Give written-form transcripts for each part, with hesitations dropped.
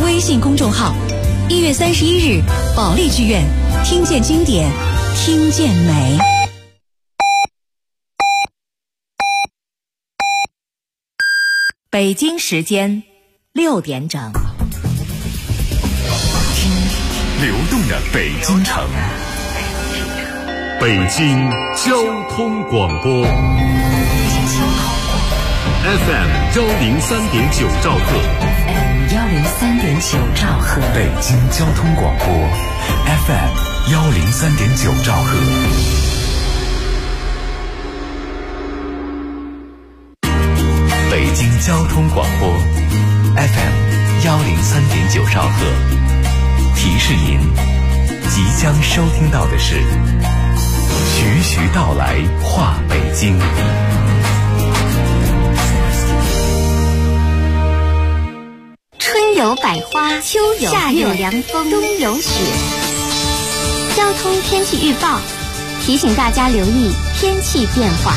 微信公众号：1月31日，保利剧院，听见经典，听见美。 北京时间6点整， 听流动的北京城，北京交通广播 FM 103.9兆赫 103.9兆赫， 北京交通广播 FM 103.9兆赫。北京交通广播 FM 103.9兆赫，提示您即将收听到的是徐徐道来话北京。 春有百花，秋有夏有凉风，冬有雪。交通天气预报提醒大家留意天气变化。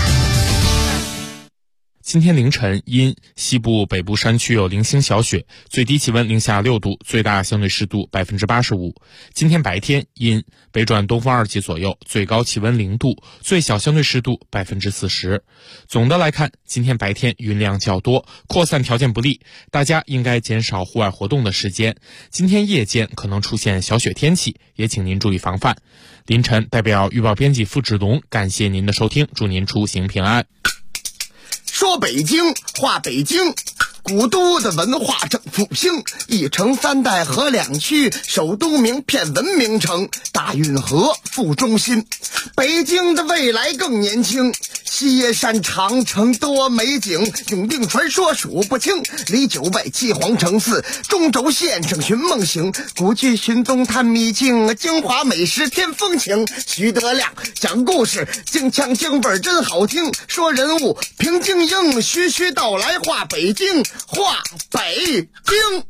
今天凌晨因西部北部山区有零星小雪，最低气温零下6度，最大相对湿度85%。今天白天因北转东风2级左右，最高气温0度，最小相对湿度40%。总的来看，今天白天云量较多，扩散条件不利，大家应该减少户外活动的时间。今天夜间可能出现小雪天气，也请您注意防范。凌晨代表预报编辑付志龙感谢您的收听，祝您出行平安。 说北京话北京，古都的文化正复兴，一城三代河两区，首都名片文明城，大运河副中心。北京的未来更年轻，西山长城多美景，永定传说数不清，离9外七皇城寺，中轴线上寻梦行，古剧寻踪探秘境，京华美食添风情。徐德亮讲故事，京腔京味真好听，说人物评京英，徐徐道来话北京，话北京。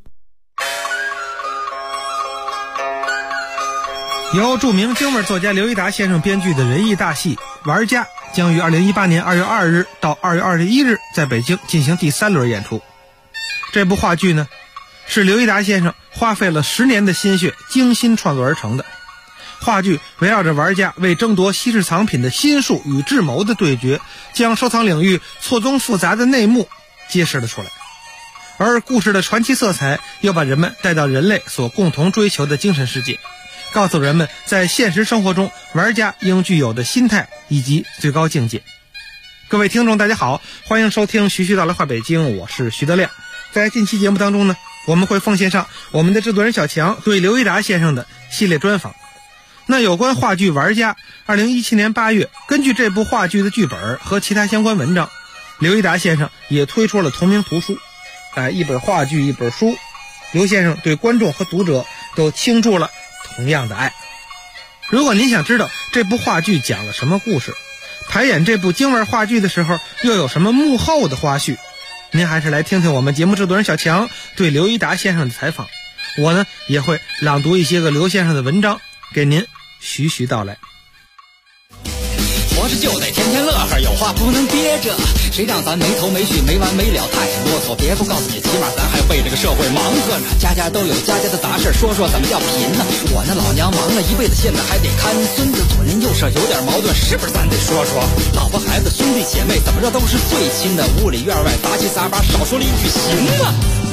由著名京味作家刘一达先生编剧的人艺大戏《玩家》将于2018年2月2日到2月21日在北京进行第3轮演出。这部话剧呢，是刘一达先生花费了10年的心血精心创作而成的。话剧围绕着玩家为争夺稀世藏品的心术与智谋的对决，将收藏领域错综复杂的内幕揭示了出来，而故事的传奇色彩又把人们带到人类所共同追求的精神世界，告诉人们在现实生活中玩家应具有的心态以及最高境界。各位听众大家好，欢迎收听徐徐道来话北京，我是徐德亮。在近期节目当中呢，我们会奉献上我们的制作人小强对刘一达先生的系列专访。那有关话剧《玩家》，2017年8月，根据这部话剧的剧本和其他相关文章，刘一达先生也推出了同名图书。一本话剧一本书，刘先生对观众和读者都倾注了同样的爱。如果您想知道这部话剧讲了什么故事，排演这部京味话剧的时候又有什么幕后的花絮，您还是来听听我们节目制作人小强对刘一达先生的采访。我呢也会朗读一些个刘先生的文章给您徐徐道来。 活着就得天天乐呵，有话不能憋着，谁让咱没头没绪没完没了太啰嗦，别不告诉你，起码咱还为这个社会忙活呢。家家都有家家的杂事，说说怎么叫贫呢？我那老娘忙了一辈子，现在还得看孙子，左邻右舍有点矛盾，是不是咱得说说？老婆孩子兄弟姐妹怎么着都是最亲的，屋里院外杂七杂八，少说了一句行吗？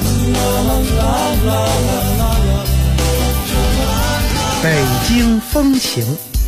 北京风情。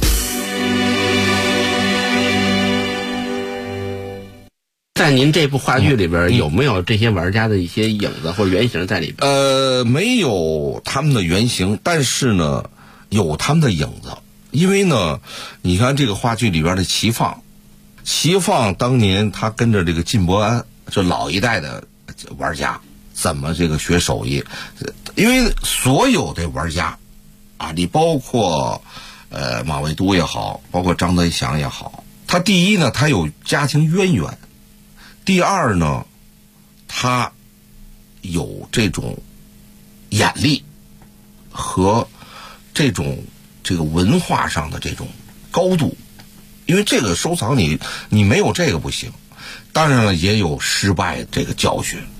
在您这部话剧里边，有没有这些玩家的一些影子或者原型在里边？ 没有他们的原型，但是呢，有他们的影子。因为呢，你看这个话剧里边的齐放当年他跟着这个靳伯安，这老一代的玩家怎么这个学手艺，因为所有的玩家啊，你包括马未都也好，包括张德祥也好，他第一呢，他有家庭渊源。第二呢，他有这种眼力和这个文化上的这种高度，因为这个收藏你没有这个不行。当然了，也有失败这个教训。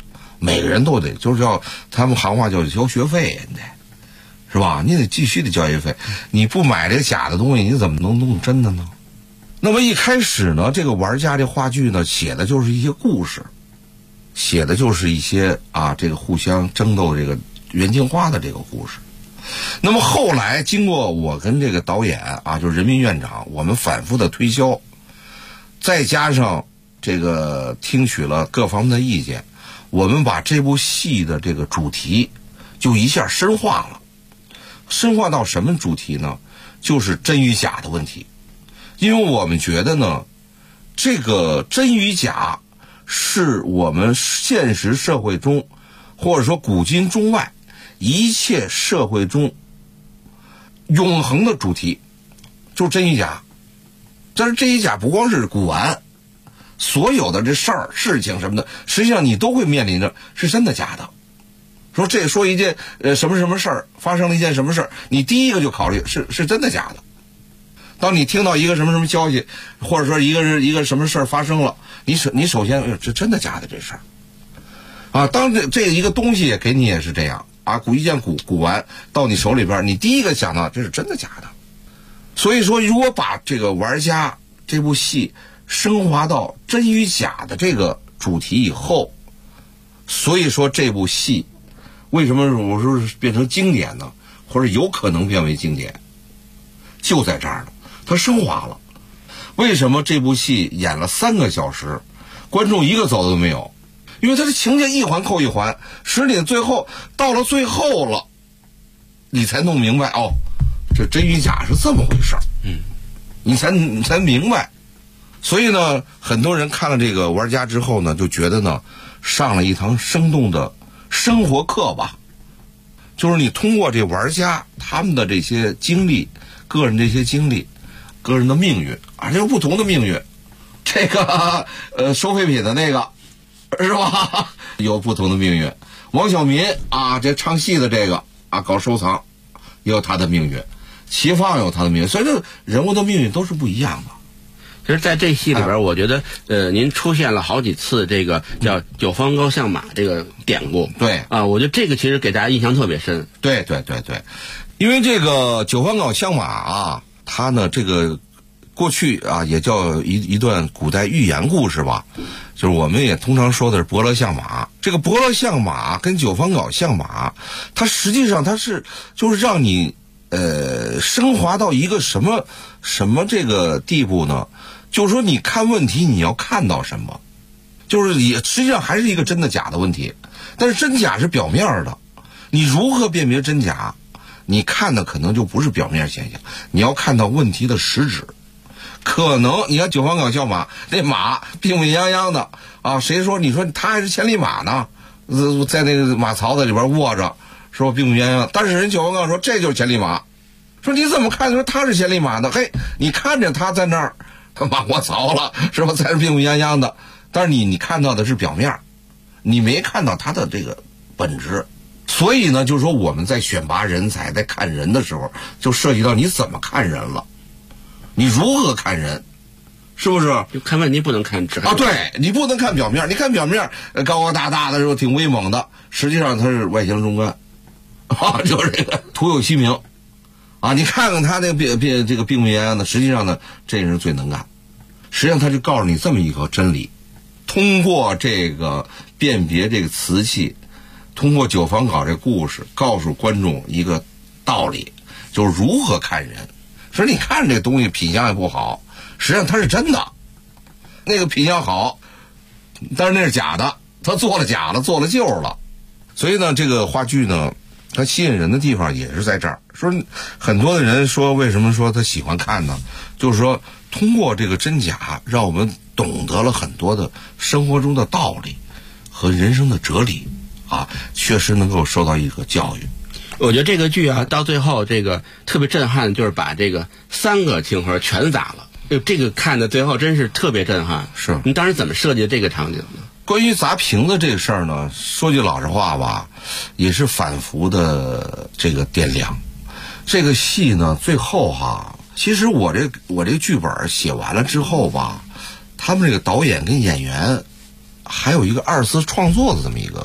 每个人都得就是要他们行话叫交学费，你得是吧？你得继续的交学费，你不买这个假的东西，你怎么能弄真的呢？那么一开始呢，这个玩家这话剧呢，写的就是一些故事，写的就是一些这个互相争斗这个袁金花的这个故事。那么后来经过我跟这个导演就是人民院长，我们反复的推销，再加上这个听取了各方面的意见，我们把这部戏的这个主题就一下深化了。深化到什么主题呢？就是真与假的问题。因为我们觉得呢，这个真与假是我们现实社会中，或者说古今中外一切社会中永恒的主题，就是真与假。但是真与假不光是古玩，所有的这事情什么的，实际上你都会面临着是真的假的。说一件什么什么事儿，发生了一件什么事儿，你第一个就考虑是真的假的。当你听到一个什么什么消息，或者说一个什么事儿发生了，你首先这真的假的这事儿当这一个东西给你也是这样一件古玩到你手里边，你第一个想到这是真的假的。所以说，如果把这个玩家这部戏升华到真与假的这个主题以后，所以说这部戏为什么我说变成经典呢？或者有可能变为经典，就在这儿了，它升华了。为什么这部戏演了3个小时，观众一个走都没有？因为它的情节一环扣一环，使你最后到了最后了，你才弄明白这真与假是这么回事。你才明白。所以呢，很多人看了这个玩家之后呢，就觉得呢，上了一堂生动的生活课吧。就是你通过这玩家他们的这些经历，个人这些经历，个人的命运这有不同的命运。这个收废品的那个是吧，有不同的命运。王小民这唱戏的这个搞收藏也有他的命运，齐放有他的命运，所以这人物的命运都是不一样的。 其实在这戏里边，我觉得您出现了好几次这个叫九方高相马这个典故。 对我觉得这个其实给大家印象特别深。 对，因为这个九方高相马它呢这个过去也叫一段古代寓言故事吧，就是我们也通常说的是伯乐相马。这个伯乐相马跟九方高相马，它实际上它是就是让你升华到一个什么这个地步呢？就是说你看问题你要看到什么，就是实际上还是一个真的假的问题。但是真假是表面的，你如何辨别真假？你看的可能就不是表面现象，你要看到问题的实质。可能你看九方高相马，那马病病殃殃的谁说你说他还是千里马呢？在那个马槽子里边卧着，说病病殃殃。但是人九方高说这就是千里马，说你怎么看说他是千里马呢？嘿，你看着他在那儿马卧槽了，是吧？在这病病殃殃的，但是你看到的是表面，你没看到他的这个本质。所以呢，就是说我们在选拔人才，在看人的时候，就涉及到你怎么看人了，你如何看人，是不是？ 就看问题不能看对，你不能看表面，你看表面高高大大的时候挺威猛的，实际上他是外强中干就是这个徒有其名你看看他那个这个病病殃殃的，实际上呢，这人最能干。实际上他就告诉你这么一个真理，通过这个辨别这个瓷器，通过九方高这故事，告诉观众一个道理，就是如何看人。说你看这东西品相也不好，实际上它是真的，那个品相好，但是那是假的，他做了假的，做了旧了。所以呢，这个话剧呢，它吸引人的地方也是在这儿。说很多的人说为什么说他喜欢看呢？就是说通过这个真假，让我们懂得了很多的生活中的道理和人生的哲理确实能够受到一个教育。 我觉得这个剧到最后这个特别震撼，就是把这个3个青盒全砸了。这个看的最后真是特别震撼。 是你当时怎么设计这个场景呢？ 关于砸瓶子这个事儿呢，说句老实话吧，也是反复的这个掂量。这个戏呢，最后其实我这个剧本写完了之后吧，他们这个导演跟演员还有一个2次创作的这么一个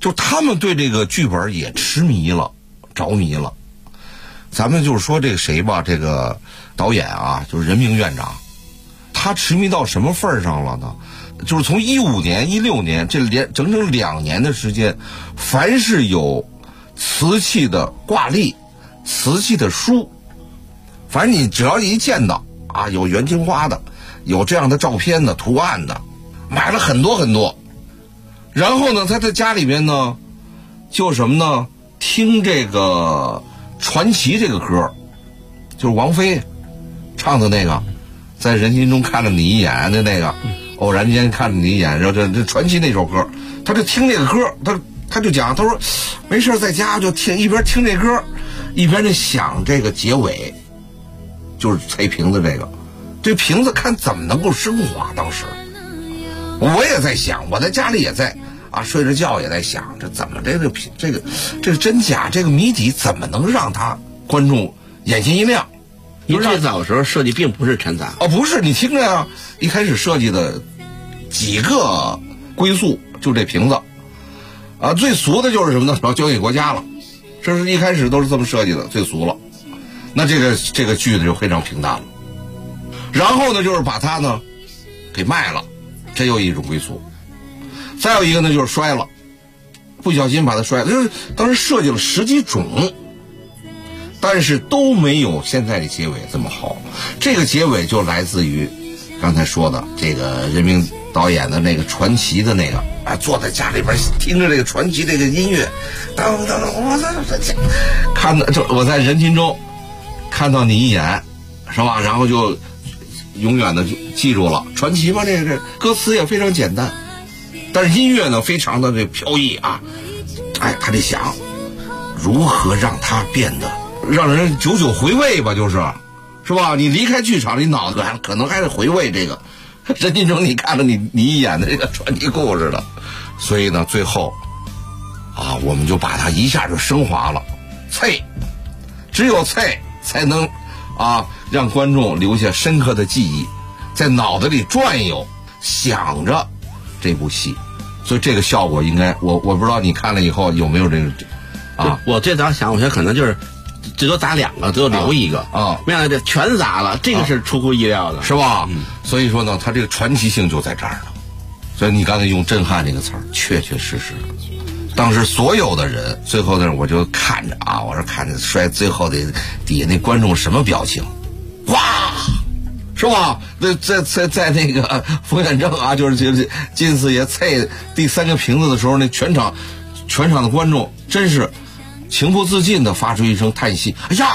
就他们对这个剧本也痴迷了，着迷了。咱们就是说这个谁吧，这个导演啊，就是任明院长，他痴迷到什么份儿上了呢？就是从15年、16年这整整2年的时间，凡是有瓷器的挂历、瓷器的书，反正你只要一见到啊，有元青花的，有这样的照片的、图案的，买了很多很多。然后呢，他在家里边呢，就什么呢？听这个传奇这个歌，就是王菲唱的那个，在人群中看了你一眼的那个，偶然间看了你一眼，然后这传奇那首歌，他就听这个歌，他就讲，他说没事在家就听，一边听这歌，一边就想这个结尾，就是拆瓶子这瓶子看怎么能够升华。当时我也在想，我在家里也在啊睡着觉也在想，这怎么这个真假这个谜底怎么能让他观众眼前一亮？ 因为最早的时候设计并不是陈杂不是，你听着呀，一开始设计的几个归宿就这瓶子啊，最俗的就是什么呢？要交给国家了，这是一开始都是这么设计的，最俗了。那这个句子就非常平淡了。然后呢，就是把它呢给卖了，这又一种归宿。再有一个呢，就是摔了，不小心把它摔了。就是当时设计了10几种，但是都没有现在的结尾这么好。这个结尾就来自于刚才说的这个任明导演的那个传奇的那个啊，坐在家里边听着这个传奇这个音乐，当，看到就我在人群中看到你一眼，是吧？然后就永远的记住了传奇嘛。这个歌词也非常简单，但是音乐呢非常的这飘逸啊。哎，他得想如何让它变得让人久久回味吧，是吧？你离开剧场，你脑子可能还是回味这个任金城你看了你一眼的这个传奇故事的。所以呢，最后啊，我们就把它一下就升华了。只有才能啊让观众留下深刻的记忆，在脑子里转悠，想着这部戏。所以这个效果应该，我不知道你看了以后有没有这个啊？ 我最早想，我觉得可能就是最多砸2个，最多留一个啊， 没想到这全砸了，这个是出乎意料的， 是吧？所以说呢，它这个传奇性就在这儿呢。所以你刚才用震撼这个词儿，确确实实，当时所有的人最后呢，我就看着啊，我说看着摔最后的底下那观众什么表情，哇！是吧？在那个冯远征啊，就是金四爷菜第3个瓶子的时候，那全场的观众真是情不自禁的发出一声叹息：“哎呀，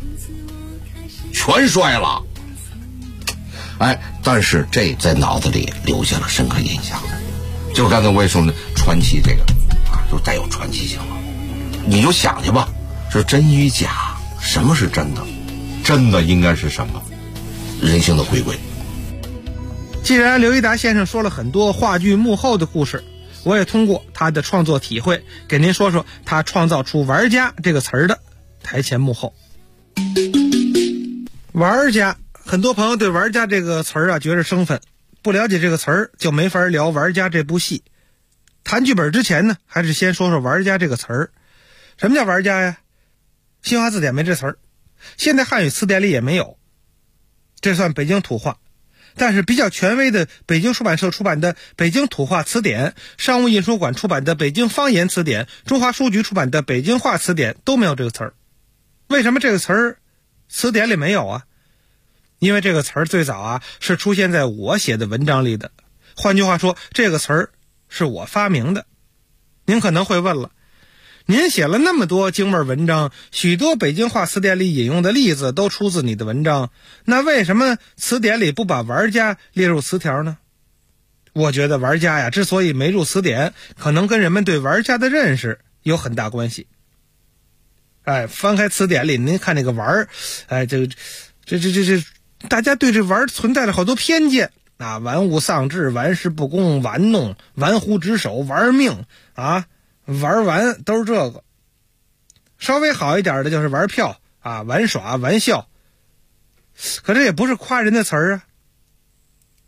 全摔了！”哎，但是这在脑子里留下了深刻印象。就刚才我也说呢，传奇这个啊，就带有传奇性了。你就想去吧，是真与假，什么是真的？真的应该是什么？人性的回归。 既然刘一达先生说了很多话剧幕后的故事，我也通过他的创作体会给您说说他创造出玩家这个词儿的台前幕后。玩家，很多朋友对玩家这个词儿啊觉着生分，不了解这个词儿就没法聊玩家这部戏。谈剧本之前呢，还是先说说玩家这个词儿。什么叫玩家呀？新华字典没这词儿，现代汉语词典里也没有，这算北京土话。但是比较权威的北京出版社出版的《北京土话词典》，商务印书馆出版的《北京方言词典》，中华书局出版的《北京话词典》都没有这个词儿。为什么这个词儿词典里没有啊？因为这个词儿最早啊是出现在我写的文章里的。换句话说，这个词儿是我发明的。您可能会问了，您写了那么多京味文章，许多北京话词典里引用的例子都出自你的文章，那为什么词典里不把玩家列入词条呢？我觉得玩家呀之所以没入词典，可能跟人们对玩家的认识有很大关系。翻开词典里您看那个玩，大家对这玩存在了好多偏见啊，玩物丧志，玩世不恭，玩弄，玩忽职守，玩命啊，玩完都是这个。稍微好一点的就是玩票啊，玩耍，玩笑。可这也不是夸人的词儿啊。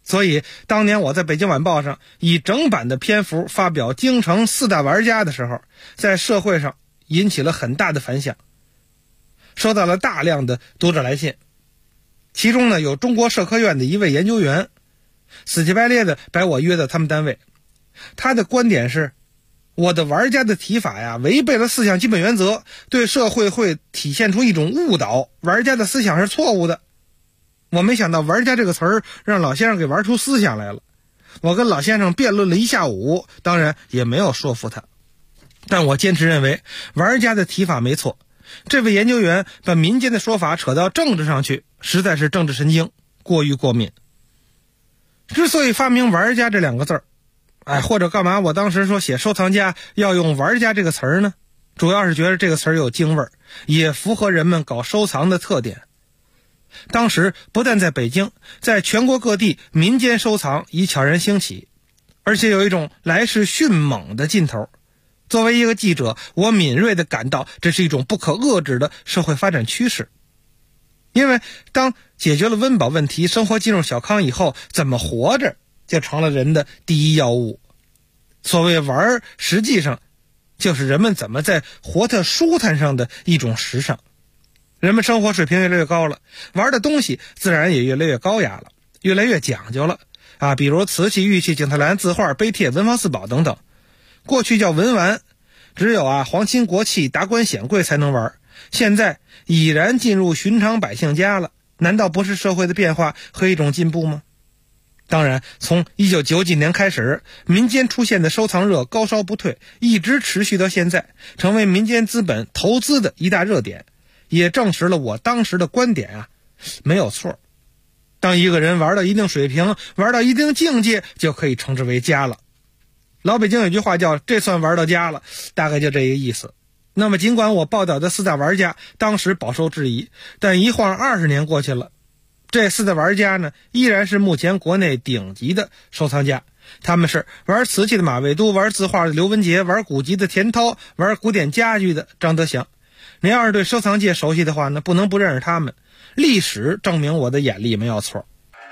所以当年我在北京晚报上以整版的篇幅发表京城4大玩家的时候，在社会上引起了很大的反响，收到了大量的读者来信。其中呢，有中国社科院的一位研究员死乞白咧的把我约到他们单位。他的观点是，我的玩家的提法呀，违背了4项基本原则，对社会会体现出一种误导，玩家的思想是错误的。我没想到玩家这个词儿让老先生给玩出思想来了。我跟老先生辩论了1下午，当然也没有说服他。但我坚持认为玩家的提法没错，这位研究员把民间的说法扯到政治上去，实在是政治神经过于过敏。之所以发明玩家这2个字儿，或者干嘛我当时说写收藏家要用玩家这个词儿呢，主要是觉得这个词儿有京味儿，也符合人们搞收藏的特点。当时不但在北京，在全国各地民间收藏已悄然兴起，而且有一种来势迅猛的劲头。作为一个记者，我敏锐地感到这是一种不可遏制的社会发展趋势。因为当解决了温饱问题，生活进入小康以后，怎么活着就成了人的第一要务。所谓玩，实际上就是人们怎么在活得舒坦上的一种时尚。人们生活水平越来越高了，玩的东西自然也越来越高雅了，越来越讲究了比如瓷器、玉器、景泰蓝、字画、碑帖、文房四宝等等。过去叫文玩，只有皇亲国戚、达官显贵才能玩，现在已然进入寻常百姓家了，难道不是社会的变化和一种进步吗？当然，从1990几年开始，民间出现的收藏热高烧不退，一直持续到现在，成为民间资本投资的一大热点，也证实了我当时的观点没有错。当一个人玩到一定水平，玩到一定境界，就可以称之为家了。老北京有句话叫这算玩到家了，大概就这个意思。那么尽管我报道的4大玩家当时饱受质疑，但一晃20年过去了，这4大玩家呢，依然是目前国内顶级的收藏家。他们是玩瓷器的马未都，玩字画的刘文杰，玩古籍的田涛，玩古典家具的张德祥。你要是对收藏界熟悉的话呢，不能不认识他们。历史证明我的眼力没有错。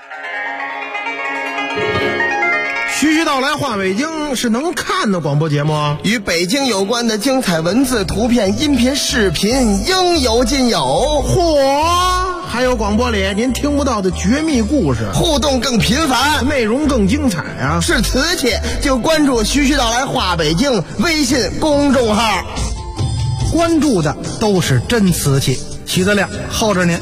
徐徐道来话北京是能看的广播节目， 与北京有关的精彩文字、图片、音频、视频应有尽有。 嚯！还有广播里您听不到的绝密故事， 互动更频繁， 内容更精彩是瓷器就关注徐徐道来话北京微信公众号， 关注的都是真瓷器。徐德亮候着您。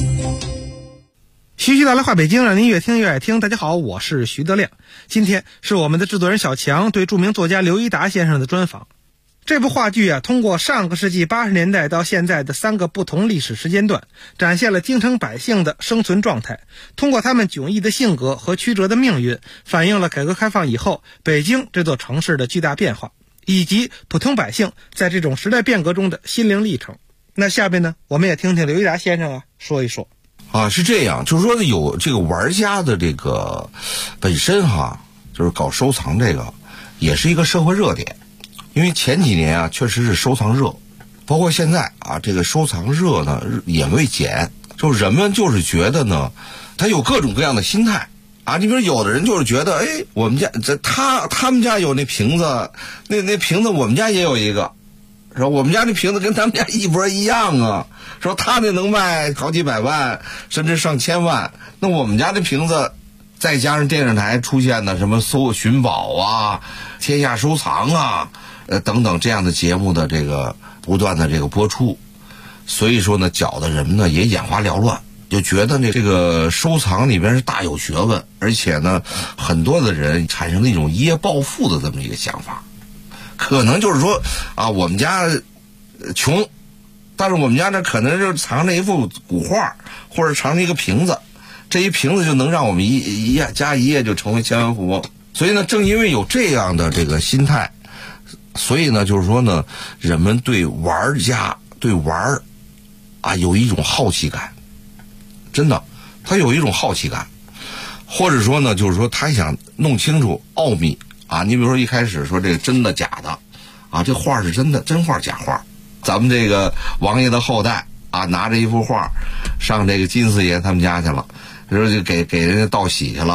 徐徐道来话北京，让您越听越爱听。大家好，我是徐德亮。今天是我们的制作人小强对著名作家刘一达先生的专访。这部话剧通过上个世纪80年代到现在的3个不同历史时间段，展现了京城百姓的生存状态，通过他们迥异的性格和曲折的命运，反映了改革开放以后北京这座城市的巨大变化，以及普通百姓在这种时代变革中的心灵历程。那下边呢，我们也听听刘一达先生说一说。 是这样，就是说有这个玩家的这个本身就是搞收藏这个也是一个社会热点。因为前几年确实是收藏热，包括现在这个收藏热呢也未减，就是人们就是觉得呢，他有各种各样的心态你比如有的人就是觉得，我们家他们家有那瓶子，那瓶子我们家也有一个，说我们家这瓶子跟他们家一模一样说他那能卖好几百万甚至上千万，那我们家这瓶子再加上电视台出现的什么寻宝天下收藏等等这样的节目的这个不断的这个播出，所以说呢搅的人们呢也眼花缭乱，就觉得这个收藏里边是大有学问，而且呢很多的人产生了一种一夜暴富的这么一个想法。可能就是说我们家穷，但是我们家呢可能就藏着一幅古画，或者藏着一个瓶子，这一瓶子就能让我们一夜就成为千万富翁。所以呢正因为有这样的这个心态，所以呢就是说呢人们对玩家对玩有一种好奇感，真的他有一种好奇感，或者说呢就是说他想弄清楚奥秘你比如说一开始说这个真的假的这画是真的真画假画，咱们这个王爷的后代拿着一幅画上这个金四爷他们家去了，然后就给人家道喜去了，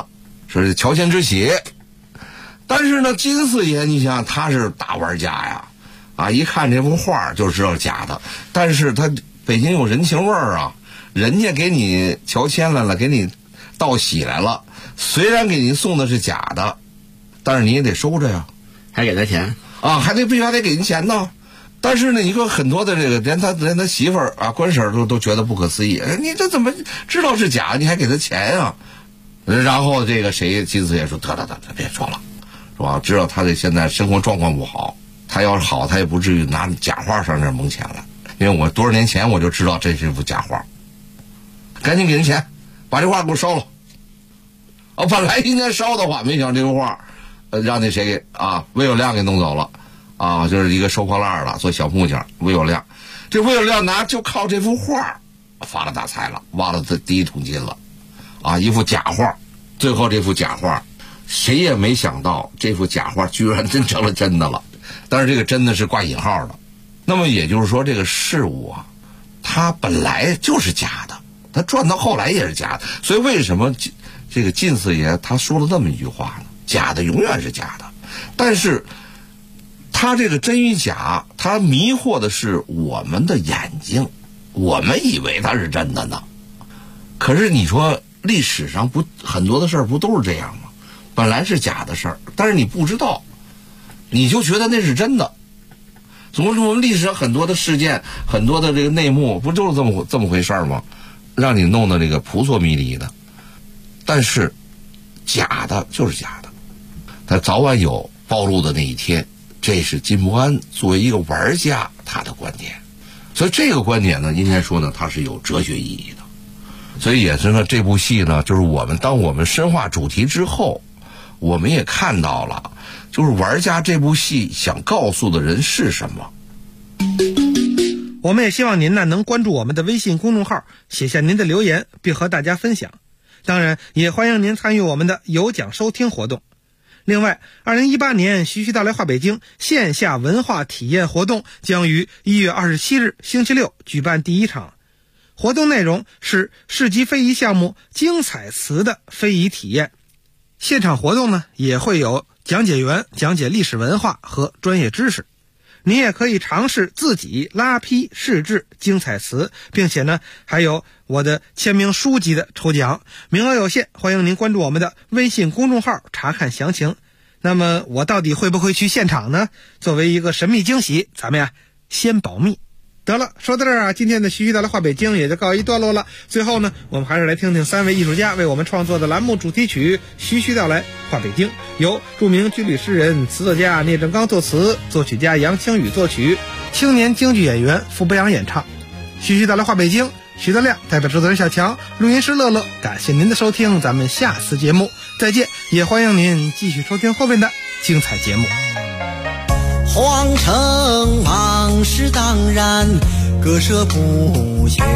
是乔迁之喜。但是呢，金四爷你想他是大玩家呀，啊，一看这幅画就知道假的。但是他北京有人情味儿啊，人家给你乔迁来了，给你道喜来了，虽然给您送的是假的，但是你也得收着呀， 还给他钱啊，还得必须还得给您钱呢。但是呢，你说很多的这个连他媳妇儿啊、官婶都觉得不可思议，你这怎么知道是假，你还给他钱啊？然后这个谁金四爷说得别说了，是吧？知道他这现在生活状况不好，他要是好，他也不至于拿假画上这蒙钱来。因为我多少年前我就知道这是幅假画，赶紧给人钱，把这画给我烧了。本来应该烧的话，没想这幅画，让那谁啊魏有亮给弄走了。啊，就是一个收破烂的，做小木匠，魏有亮。这魏有亮就靠这幅画发了大财了，挖了这第一桶金了。啊，一幅假画，最后这幅假画，谁也没想到这幅假画居然真成了真的了。但是这个真的是挂引号的。那么也就是说，这个事物啊，它本来就是假的，它转到后来也是假的。所以为什么这个靳四爷他说了这么一句话呢？假的永远是假的，但是他这个真与假，他迷惑的是我们的眼睛，我们以为它是真的呢。可是你说历史上不很多的事儿不都是这样吗？本来是假的事儿，但是你不知道，你就觉得那是真的。总之我们历史上很多的事件，很多的这个内幕，不就是这么回事吗？让你弄得这个扑朔迷离的。但是假的就是假的，它早晚有暴露的那一天。这是金伯安作为一个玩家他的观点，所以这个观点呢，应该说呢，它是有哲学意义的。所以也是呢，这部戏呢，就是当我们深化主题之后，我们也看到了，就是玩家这部戏想告诉的人是什么。 我们也希望您呢能关注我们的微信公众号，写下您的留言，并和大家分享。当然，也欢迎您参与我们的有奖收听活动。另外，2018年徐徐道来话北京线下文化体验活动将于1月27日星期六举办第一场。活动内容是市级非遗项目精彩词的非遗体验。现场活动呢也会有讲解员讲解历史文化和专业知识。您也可以尝试自己拉坯试制精彩词，并且呢还有我的签名书籍的抽奖，名额有限，欢迎您关注我们的微信公众号查看详情。那么我到底会不会去现场呢？作为一个神秘惊喜，咱们先保密。得了，说到这儿啊，今天的徐徐道来话北京也就告一段落了。最后呢，我们还是来听听3位艺术家为我们创作的栏目主题曲《徐徐道来话北京》，由著名军旅诗人、词作家聂正刚作词，作曲家杨清宇作曲，青年京剧演员傅博洋演唱。徐徐道来话北京，徐德亮代表制作人小强，录音师乐乐，感谢您的收听，咱们下次节目再见，也欢迎您继续收听后面的精彩节目。 皇城往事当然割舍不下，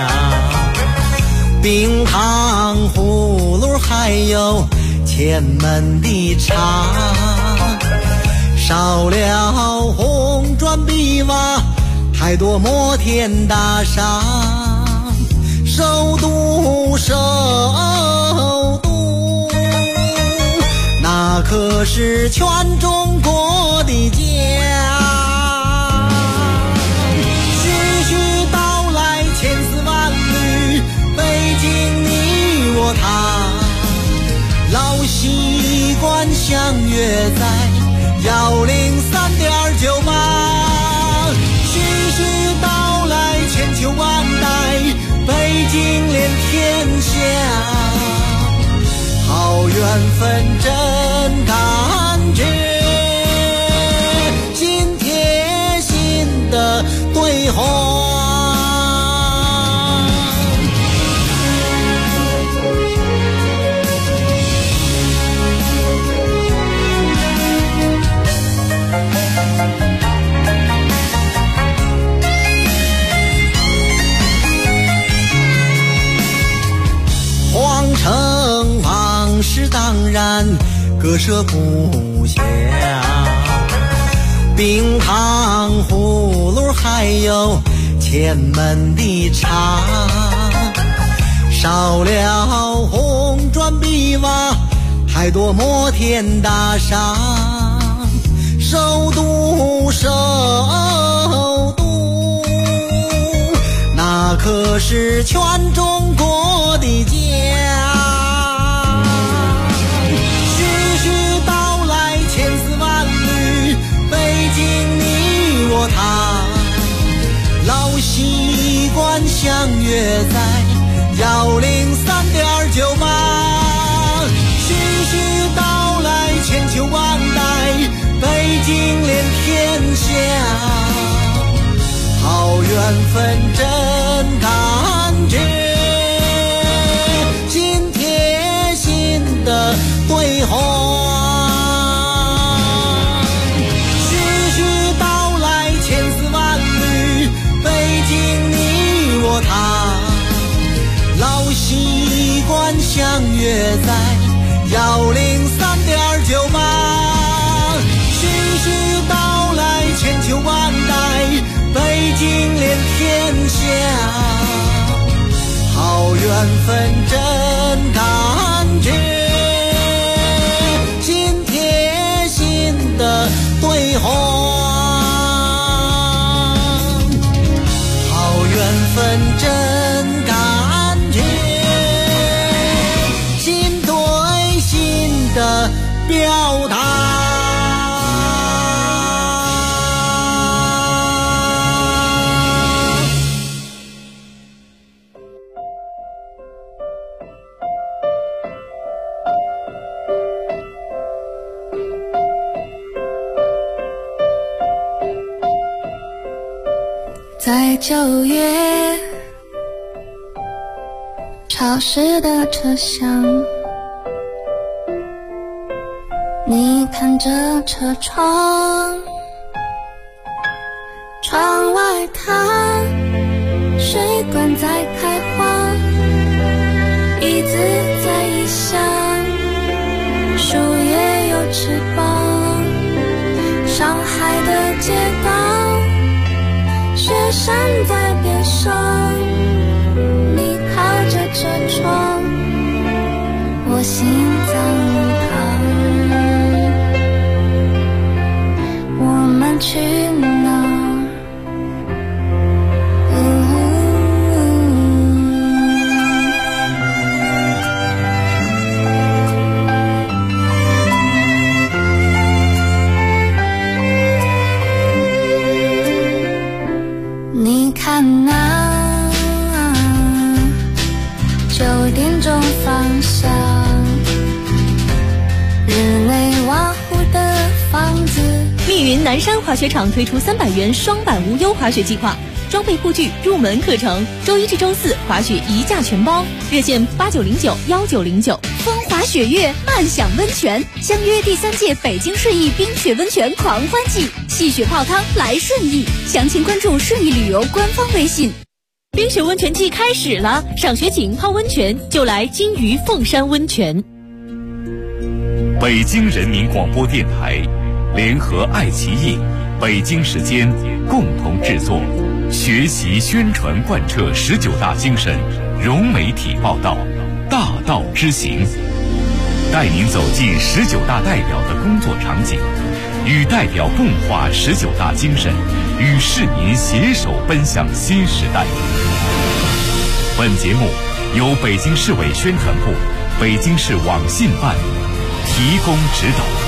冰糖葫芦还有前门的茶，少了红砖碧瓦，太多摩天大厦，首都那可是全中国的家。徐徐道来千丝万缕，北京你我他，老习惯相约在103.98。徐徐道来千秋万代，北京连天下。好缘分真感觉，心贴心的对话。皇城往事当然割舍不下，冰糖葫芦还有前门的茶，少了红砖碧瓦， 还多摩天大厦，首都，那可是全中国的家。徐徐道来千丝万缕，北京你我他，老习惯相约在103.98。徐徐道来千秋万代，北京连天下，好缘分真感觉，心贴心的对话。徐徐道来千丝万缕，北京你我他，老习惯相约在103.98。徐徐道来千秋万代，北京连天下，好缘分真感觉，心贴心的对话。好缘分真感觉，心对心的表达。 在9月潮湿的车厢，你看着车窗，窗外它水管在开花，椅子在异乡，树叶有翅膀，上海的街道，雪山在边上，你靠着车窗，我心脏疼。我们去哪？你看那9点钟方向，日内瓦湖的房子。 密云南山滑雪场推出300元双板无忧滑雪计划，装备护具、入门课程，周一至周四滑雪一价全包，热线89091909。风华雪月，慢享温泉，相约第3届北京顺义冰雪温泉狂欢季，戏雪泡汤来顺义，详情关注顺义旅游官方微信。冰雪温泉季开始了，赏雪景泡温泉就来金鱼凤山温泉。 北京人民广播电台联合爱奇艺、北京时间共同制作，学习宣传贯彻19大精神，融媒体报道，大道之行，带您走进19大代表的工作场景，与代表共话19大精神，与市民携手奔向新时代。本节目由北京市委宣传部、北京市网信办提供指导。